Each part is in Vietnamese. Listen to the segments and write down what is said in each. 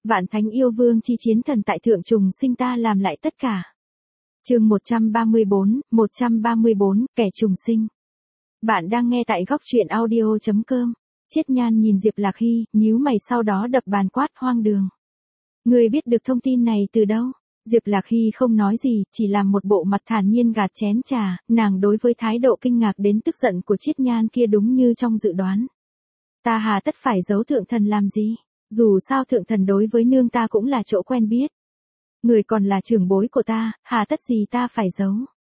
Vạn thánh yêu vương chi chiến thần tại thượng trùng sinh ta làm lại tất cả. Chương 134, kẻ trùng sinh. Bạn đang nghe tại góc truyện audio.com. Chiết Nhan nhìn Diệp Lạc Hy, nhíu mày sau đó đập bàn quát hoang đường. Người biết được thông tin này từ đâu? Diệp Lạc Hy không nói gì, chỉ làm một bộ mặt thản nhiên gạt chén trà, nàng đối với thái độ kinh ngạc đến tức giận của Chiết Nhan kia đúng như trong dự đoán. Ta hà tất phải giấu thượng thần làm gì? Dù sao thượng thần đối với nương ta cũng là chỗ quen biết. Người còn là trưởng bối của ta, hà tất gì ta phải giấu.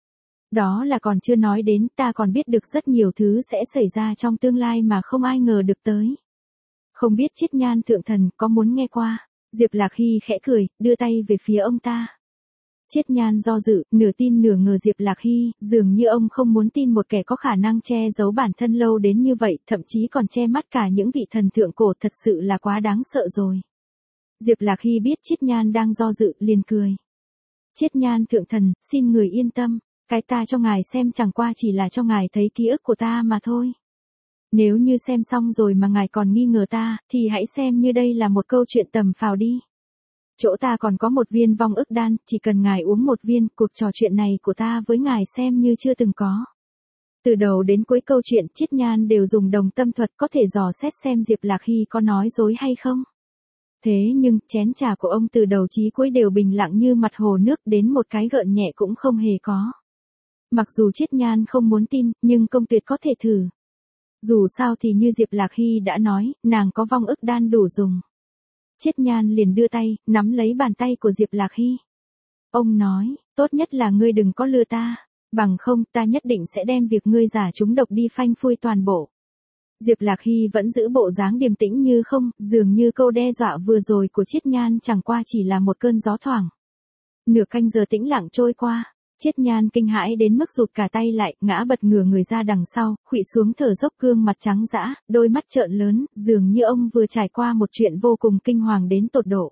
Đó là còn chưa nói đến, ta còn biết được rất nhiều thứ sẽ xảy ra trong tương lai mà không ai ngờ được tới. Không biết Chiết Nhan thượng thần có muốn nghe qua? Diệp Lạc Hy khẽ cười, đưa tay về phía ông ta. Chiết Nhan do dự, nửa tin nửa ngờ Diệp Lạc Hy, dường như ông không muốn tin một kẻ có khả năng che giấu bản thân lâu đến như vậy, thậm chí còn che mắt cả những vị thần thượng cổ, thật sự là quá đáng sợ rồi. Diệp Lạc Hy biết Chiết Nhan đang do dự, liền cười. Chiết Nhan thượng thần, xin người yên tâm, cái ta cho ngài xem chẳng qua chỉ là cho ngài thấy ký ức của ta mà thôi. Nếu như xem xong rồi mà ngài còn nghi ngờ ta, thì hãy xem như đây là một câu chuyện tầm phào đi. Chỗ ta còn có một viên vong ức đan, chỉ cần ngài uống một viên, cuộc trò chuyện này của ta với ngài xem như chưa từng có. Từ đầu đến cuối câu chuyện, Chiết Nhan đều dùng đồng tâm thuật có thể dò xét xem Diệp Lạc Hy có nói dối hay không. Thế nhưng, chén trà của ông từ đầu chí cuối đều bình lặng như mặt hồ nước, đến một cái gợn nhẹ cũng không hề có. Mặc dù Chiết Nhan không muốn tin, nhưng công tuyệt có thể thử. Dù sao thì như Diệp Lạc Hy đã nói, nàng có vong ức đan đủ dùng. Chiết Nhan liền đưa tay, nắm lấy bàn tay của Diệp Lạc Hy. Ông nói, tốt nhất là ngươi đừng có lừa ta, bằng không ta nhất định sẽ đem việc ngươi giả trúng độc đi phanh phui toàn bộ. Diệp Lạc Hy vẫn giữ bộ dáng điềm tĩnh như không, dường như câu đe dọa vừa rồi của Chiết Nhan chẳng qua chỉ là một cơn gió thoảng. Nửa canh giờ tĩnh lặng trôi qua. Chiết Nhan kinh hãi đến mức rụt cả tay lại, ngã bật ngửa người ra đằng sau, khuỵu xuống thở dốc, gương mặt trắng dã, đôi mắt trợn lớn, dường như ông vừa trải qua một chuyện vô cùng kinh hoàng đến tột độ.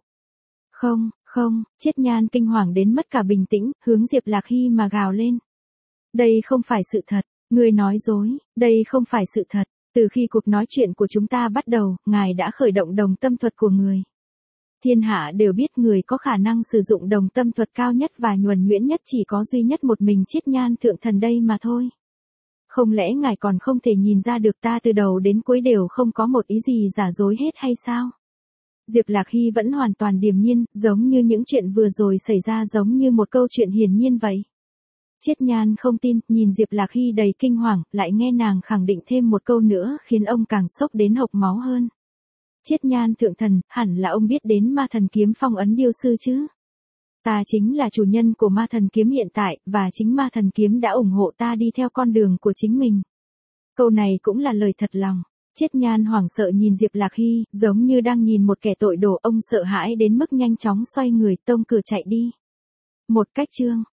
Không, Chiết Nhan kinh hoàng đến mất cả bình tĩnh, hướng Diệp Lạc Hy mà gào lên. Đây không phải sự thật, người nói dối, đây không phải sự thật, từ khi cuộc nói chuyện của chúng ta bắt đầu, ngài đã khởi động đồng tâm thuật của người. Thiên hạ đều biết người có khả năng sử dụng đồng tâm thuật cao nhất và nhuần nhuyễn nhất chỉ có duy nhất một mình Chiết Nhan thượng thần đây mà thôi. Không lẽ ngài còn không thể nhìn ra được ta từ đầu đến cuối đều không có một ý gì giả dối hết hay sao? Diệp Lạc Hy vẫn hoàn toàn điềm nhiên, giống như những chuyện vừa rồi xảy ra giống như một câu chuyện hiển nhiên vậy. Chiết Nhan không tin, nhìn Diệp Lạc Hy đầy kinh hoàng, lại nghe nàng khẳng định thêm một câu nữa khiến ông càng sốc đến hộc máu hơn. Chiết Nhan thượng thần, hẳn là ông biết đến ma thần kiếm phong ấn điêu sư chứ? Ta chính là chủ nhân của ma thần kiếm hiện tại, và chính ma thần kiếm đã ủng hộ ta đi theo con đường của chính mình. Câu này cũng là lời thật lòng. Chiết Nhan hoảng sợ nhìn Diệp Lạc Hy, giống như đang nhìn một kẻ tội đồ, ông sợ hãi đến mức nhanh chóng xoay người tông cửa chạy đi. Một cách chương,